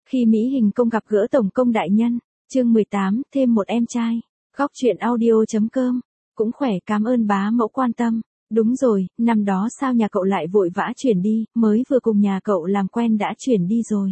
Khi Mỹ Hình Công gặp gỡ Tổng công đại nhân, chương 18, thêm một em trai. Góc truyện audio.com. Cũng khỏe, cảm ơn bá mẫu quan tâm. Đúng rồi, năm đó sao nhà cậu lại vội vã chuyển đi, mới vừa cùng nhà cậu làm quen đã chuyển đi rồi.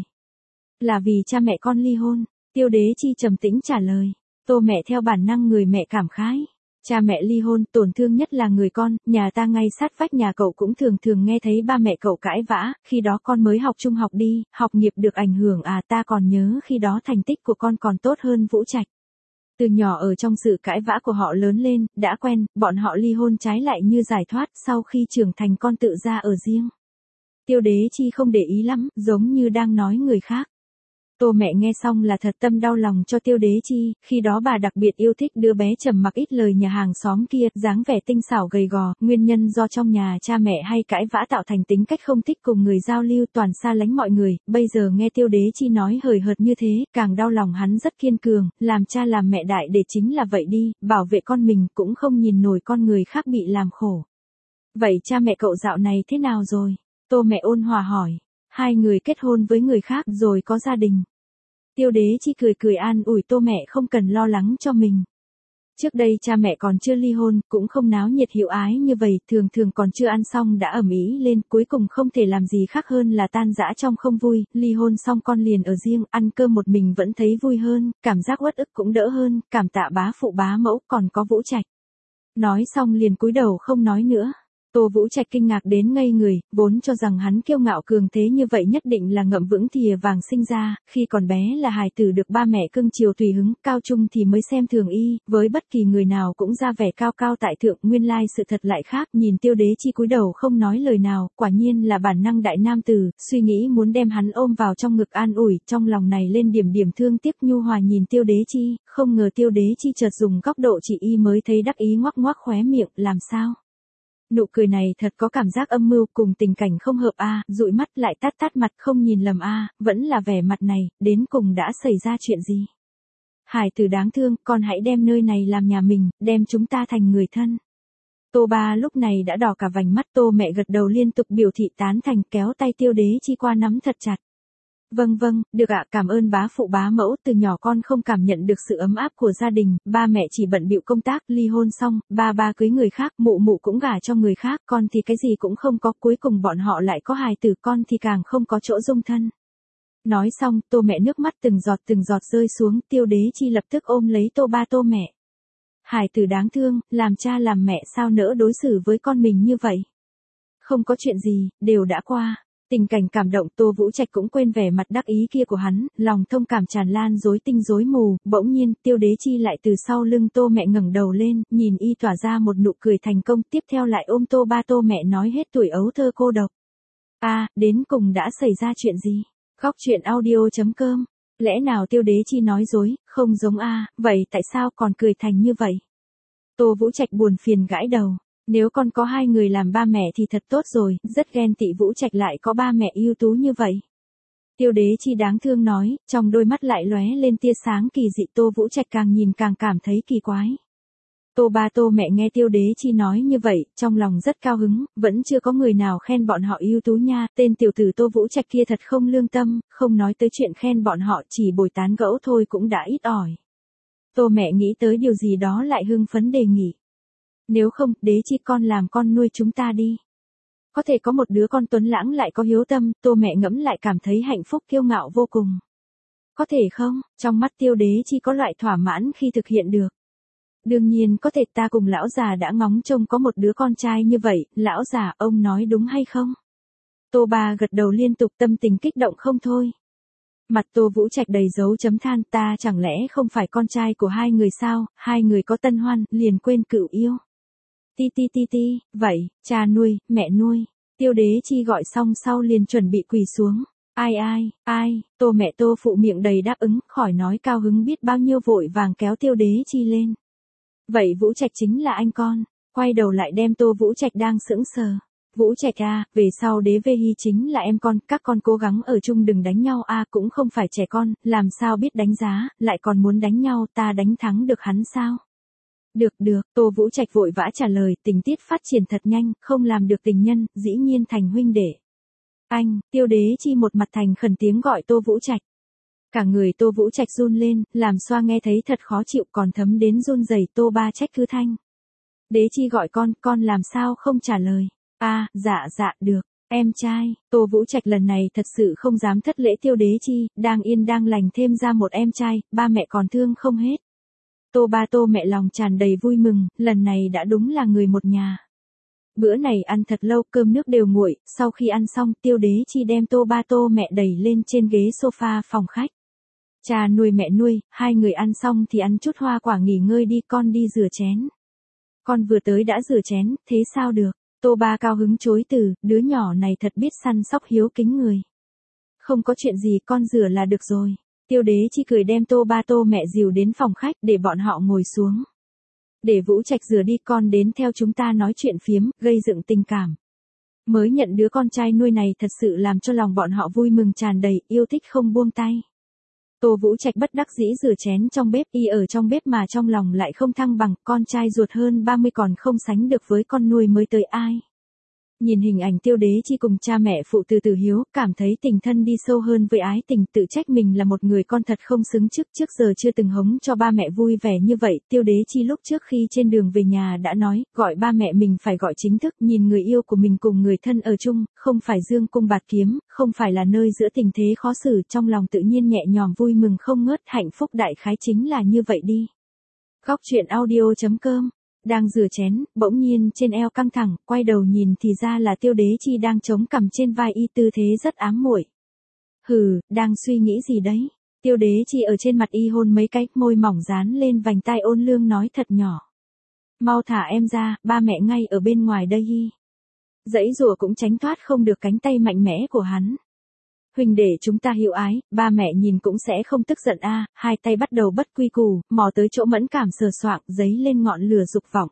Là vì cha mẹ con ly hôn, Tiêu Đế Chi trầm tĩnh trả lời. Tô mẹ theo bản năng người mẹ cảm khái. Cha mẹ ly hôn, tổn thương nhất là người con, nhà ta ngay sát vách nhà cậu cũng thường thường nghe thấy ba mẹ cậu cãi vã, khi đó con mới học trung học đi, học nghiệp được ảnh hưởng à, ta còn nhớ khi đó thành tích của con còn tốt hơn Vũ Trạch. Từ nhỏ ở trong sự cãi vã của họ lớn lên, đã quen, bọn họ ly hôn trái lại như giải thoát, sau khi trưởng thành con tự ra ở riêng. Tiêu Đế Chi không để ý lắm, giống như đang nói người khác. Tô mẹ nghe xong là thật tâm đau lòng cho Tiêu Đế Chi, khi đó bà đặc biệt yêu thích đứa bé trầm mặc ít lời nhà hàng xóm kia, dáng vẻ tinh xảo gầy gò, nguyên nhân do trong nhà cha mẹ hay cãi vã tạo thành tính cách không thích cùng người giao lưu, toàn xa lánh mọi người, bây giờ nghe Tiêu Đế Chi nói hời hợt như thế, càng đau lòng. Hắn rất kiên cường, làm cha làm mẹ đại để chính là vậy đi, bảo vệ con mình cũng không nhìn nổi con người khác bị làm khổ. Vậy cha mẹ cậu dạo này thế nào rồi? Tô mẹ ôn hòa hỏi. Hai người kết hôn với người khác rồi có gia đình. Tiêu Đế Chi cười cười an ủi Tô mẹ không cần lo lắng cho mình. Trước đây cha mẹ còn chưa ly hôn, cũng không náo nhiệt hiếu ái như vậy, thường thường còn chưa ăn xong đã ầm ĩ lên, cuối cùng không thể làm gì khác hơn là tan rã trong không vui, ly hôn xong con liền ở riêng, ăn cơm một mình vẫn thấy vui hơn, cảm giác uất ức cũng đỡ hơn, cảm tạ bá phụ bá mẫu, còn có Vũ Trạch. Nói xong liền cúi đầu không nói nữa. Tô Vũ Trạch kinh ngạc đến ngây người, vốn cho rằng hắn kiêu ngạo cường thế như vậy nhất định là ngậm vững thìa vàng sinh ra, khi còn bé là hài tử được ba mẹ cưng chiều tùy hứng, cao trung thì mới xem thường y, với bất kỳ người nào cũng ra vẻ cao cao tại thượng, nguyên lai sự thật lại khác. Nhìn Tiêu Đế Chi cúi đầu không nói lời nào, quả nhiên là bản năng đại nam tử, suy nghĩ muốn đem hắn ôm vào trong ngực an ủi, trong lòng này lên điểm điểm thương tiếc nhu hòa nhìn Tiêu Đế Chi, không ngờ Tiêu Đế Chi chợt dùng góc độ chỉ y mới thấy đắc ý ngoắc ngoắc khóe miệng, làm sao? Nụ cười này thật có cảm giác âm mưu, cùng tình cảnh không hợp a, dụi mắt lại tát tát mặt không nhìn lầm a, vẫn là vẻ mặt này, đến cùng đã xảy ra chuyện gì? Hải tử đáng thương, con hãy đem nơi này làm nhà mình, đem chúng ta thành người thân. Tô ba lúc này đã đỏ cả vành mắt. Tô mẹ gật đầu liên tục biểu thị tán thành, kéo tay Tiêu Đế Chi qua nắm thật chặt. Vâng, được ạ, cảm ơn bá phụ bá mẫu, từ nhỏ con không cảm nhận được sự ấm áp của gia đình, ba mẹ chỉ bận bịu công tác, ly hôn xong, ba cưới người khác, mụ cũng gả cho người khác, con thì cái gì cũng không có, cuối cùng bọn họ lại có hài tử, con thì càng không có chỗ dung thân. Nói xong, Tô mẹ nước mắt từng giọt rơi xuống, Tiêu Đế Chi lập tức ôm lấy Tô ba Tô mẹ. Hài tử đáng thương, làm cha làm mẹ sao nỡ đối xử với con mình như vậy? Không có chuyện gì, đều đã qua. Tình cảnh cảm động, Tô Vũ Trạch cũng quên vẻ mặt đắc ý kia của hắn, lòng thông cảm tràn lan rối tinh rối mù, bỗng nhiên, Tiêu Đế Chi lại từ sau lưng Tô mẹ ngẩng đầu lên, nhìn y tỏa ra một nụ cười thành công, tiếp theo lại ôm Tô ba Tô mẹ nói hết tuổi ấu thơ cô độc. Đến cùng đã xảy ra chuyện gì? Góc truyện audio.com. Lẽ nào Tiêu Đế Chi nói dối, không giống vậy tại sao còn cười thành như vậy? Tô Vũ Trạch buồn phiền gãi đầu. Nếu con có hai người làm ba mẹ thì thật tốt rồi, rất ghen tị Vũ Trạch lại có ba mẹ ưu tú như vậy. Tiêu Đế Chi đáng thương nói, trong đôi mắt lại lóe lên tia sáng kỳ dị. Tô Vũ Trạch càng nhìn càng cảm thấy kỳ quái. Tô ba Tô mẹ nghe Tiêu Đế Chi nói như vậy, trong lòng rất cao hứng, vẫn chưa có người nào khen bọn họ ưu tú nha, tên tiểu tử Tô Vũ Trạch kia thật không lương tâm, không nói tới chuyện khen bọn họ, chỉ bồi tán gẫu thôi cũng đã ít ỏi. Tô mẹ nghĩ tới điều gì đó lại hưng phấn đề nghị. Nếu không, Đế Chi con làm con nuôi chúng ta đi. Có thể có một đứa con tuấn lãng lại có hiếu tâm, Tô mẹ ngẫm lại cảm thấy hạnh phúc kiêu ngạo vô cùng. Có thể không? Trong mắt Tiêu Đế Chi có loại thỏa mãn khi thực hiện được. Đương nhiên có thể, ta cùng lão già đã ngóng trông có một đứa con trai như vậy, lão già, ông nói đúng hay không? Tô ba gật đầu liên tục, tâm tình kích động không thôi. Mặt Tô Vũ Trạch đầy dấu chấm than, ta chẳng lẽ không phải con trai của hai người sao, hai người có tân hoan, liền quên cựu yêu. Ti, vậy, cha nuôi, mẹ nuôi. Tiêu Đế Chi gọi xong sau liền chuẩn bị quỳ xuống. Ai, Tô mẹ Tô phụ miệng đầy đáp ứng, khỏi nói cao hứng biết bao nhiêu, vội vàng kéo Tiêu Đế Chi lên. Vậy Vũ Trạch chính là anh con, quay đầu lại đem Tô Vũ Trạch đang sững sờ. Vũ Trạch về sau Đế Vê Hi chính là em con, các con cố gắng ở chung đừng đánh nhau cũng không phải trẻ con, làm sao biết đánh giá, lại còn muốn đánh nhau, ta đánh thắng được hắn sao? Được, Tô Vũ Trạch vội vã trả lời, tình tiết phát triển thật nhanh, không làm được tình nhân, dĩ nhiên thành huynh đệ. Anh, Tiêu Đế Chi một mặt thành khẩn tiếng gọi Tô Vũ Trạch. Cả người Tô Vũ Trạch run lên, làm xoa nghe thấy thật khó chịu còn thấm đến run rẩy. Tô Ba trách cứ thanh. Đế Chi gọi con làm sao không trả lời. Dạ được, em trai. Tô Vũ Trạch lần này thật sự không dám thất lễ Tiêu Đế Chi, đang yên đang lành thêm ra một em trai, ba mẹ còn thương không hết. Tô Ba Tô mẹ lòng tràn đầy vui mừng, lần này đã đúng là người một nhà. Bữa này ăn thật lâu, cơm nước đều nguội, sau khi ăn xong Tiêu Đế Chi đem Tô Ba Tô mẹ đẩy lên trên ghế sofa phòng khách. Cha nuôi mẹ nuôi, hai người ăn xong thì ăn chút hoa quả nghỉ ngơi đi, con đi rửa chén. Con vừa tới đã rửa chén, thế sao được? Tô Ba cao hứng chối từ, đứa nhỏ này thật biết săn sóc hiếu kính người. Không có chuyện gì, con rửa là được rồi. Tiêu Đế Chi cười đem Tô Ba Tô mẹ dìu đến phòng khách để bọn họ ngồi xuống. Để Vũ Trạch rửa đi, con đến theo chúng ta nói chuyện phiếm, gây dựng tình cảm. Mới nhận đứa con trai nuôi này thật sự làm cho lòng bọn họ vui mừng tràn đầy, yêu thích không buông tay. Tô Vũ Trạch bất đắc dĩ rửa chén trong bếp, y ở trong bếp mà trong lòng lại không thăng bằng, con trai ruột hơn 30 còn không sánh được với con nuôi mới tới ai. Nhìn hình ảnh Tiêu Đế Chi cùng cha mẹ phụ từ từ hiếu, cảm thấy tình thân đi sâu hơn với ái tình, tự trách mình là một người con thật không xứng, trước giờ chưa từng hống cho ba mẹ vui vẻ như vậy. Tiêu Đế Chi lúc trước khi trên đường về nhà đã nói, gọi ba mẹ mình phải gọi chính thức, nhìn người yêu của mình cùng người thân ở chung, không phải dương cung bạt kiếm, không phải là nơi giữa tình thế khó xử, trong lòng tự nhiên nhẹ nhõm vui mừng không ngớt, hạnh phúc đại khái chính là như vậy đi. Góc truyện audio.com. Đang rửa chén, bỗng nhiên trên eo căng thẳng, quay đầu nhìn thì ra là Tiêu Đế Chi đang chống cằm trên vai y, tư thế rất ám muội. Đang suy nghĩ gì đấy? Tiêu Đế Chi ở trên mặt y hôn mấy cái, môi mỏng dán lên vành tai ôn lương nói thật nhỏ. Mau thả em ra, ba mẹ ngay ở bên ngoài đây y. Dãy rùa cũng tránh thoát không được cánh tay mạnh mẽ của hắn. Huỳnh để chúng ta hiểu ái, ba mẹ nhìn cũng sẽ không tức giận hai tay bắt đầu bất quy củ, mò tới chỗ mẫn cảm sờ soạng, giấy lên ngọn lửa dục vọng.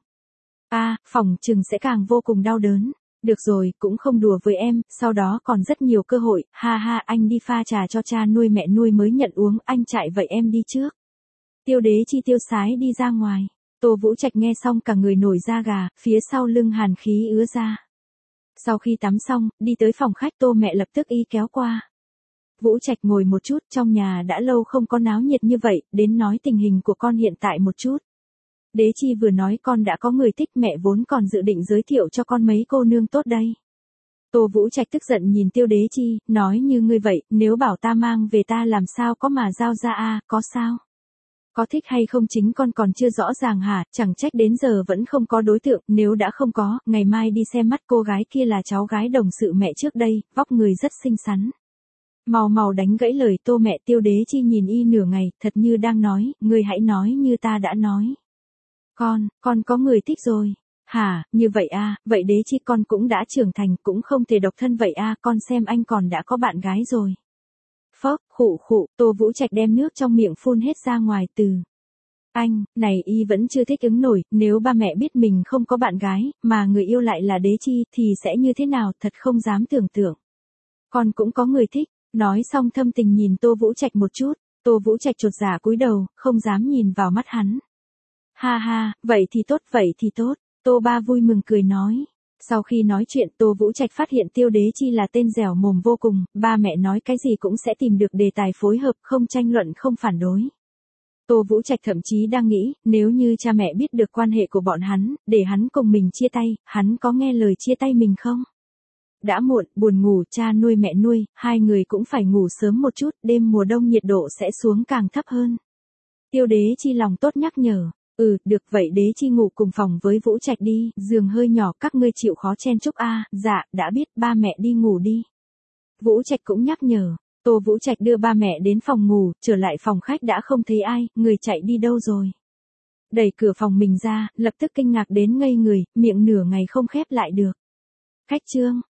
Phòng chừng sẽ càng vô cùng đau đớn. Được rồi, cũng không đùa với em, sau đó còn rất nhiều cơ hội, anh đi pha trà cho cha nuôi mẹ nuôi mới nhận uống, anh chạy vậy em đi trước. Tiêu Đế Chi tiêu sái đi ra ngoài. Tô Vũ Trạch nghe xong cả người nổi da gà, phía sau lưng hàn khí ứa ra. Sau khi tắm xong, đi tới phòng khách, Tô mẹ lập tức y kéo qua. Vũ Trạch ngồi một chút, trong nhà đã lâu không có náo nhiệt như vậy, đến nói tình hình của con hiện tại một chút. Đế Chi vừa nói con đã có người thích, mẹ vốn còn dự định giới thiệu cho con mấy cô nương tốt đây. Tô Vũ Trạch tức giận nhìn Tiêu Đế Chi, nói như ngươi vậy, nếu bảo ta mang về ta làm sao có mà giao ra có sao? Có thích hay không chính con còn chưa rõ ràng hả, chẳng trách đến giờ vẫn không có đối tượng, nếu đã không có, ngày mai đi xem mắt cô gái kia là cháu gái đồng sự mẹ trước đây, vóc người rất xinh xắn. Mau đánh gãy lời Tô mẹ. Tiêu Đế Chi nhìn y nửa ngày, thật như đang nói, ngươi hãy nói như ta đã nói. Con có người thích rồi. Hả, như vậy vậy Đế Chi con cũng đã trưởng thành, cũng không thể độc thân vậy con xem anh còn đã có bạn gái rồi. Phốc, khụ, Tô Vũ Trạch đem nước trong miệng phun hết ra ngoài từ. Anh, này y vẫn chưa thích ứng nổi, nếu ba mẹ biết mình không có bạn gái, mà người yêu lại là Đế Chi, thì sẽ như thế nào, thật không dám tưởng tượng. Con cũng có người thích. Nói xong thâm tình nhìn Tô Vũ Trạch một chút, Tô Vũ Trạch chột dạ cúi đầu, không dám nhìn vào mắt hắn. Vậy thì tốt, Tô Ba vui mừng cười nói. Sau khi nói chuyện Tô Vũ Trạch phát hiện Tiêu Đế Chi là tên dẻo mồm vô cùng, ba mẹ nói cái gì cũng sẽ tìm được đề tài phối hợp, không tranh luận không phản đối. Tô Vũ Trạch thậm chí đang nghĩ, nếu như cha mẹ biết được quan hệ của bọn hắn, để hắn cùng mình chia tay, hắn có nghe lời chia tay mình không? Đã muộn, buồn ngủ, cha nuôi mẹ nuôi, hai người cũng phải ngủ sớm một chút, đêm mùa đông nhiệt độ sẽ xuống càng thấp hơn. Tiêu Đế Chi lòng tốt nhắc nhở, được vậy Đế Chi ngủ cùng phòng với Vũ Trạch đi, giường hơi nhỏ, các ngươi chịu khó chen chúc dạ, đã biết, ba mẹ đi ngủ đi. Vũ Trạch cũng nhắc nhở, Tô Vũ Trạch đưa ba mẹ đến phòng ngủ, trở lại phòng khách đã không thấy ai, người chạy đi đâu rồi. Đẩy cửa phòng mình ra, lập tức kinh ngạc đến ngây người, miệng nửa ngày không khép lại được. Khách trương,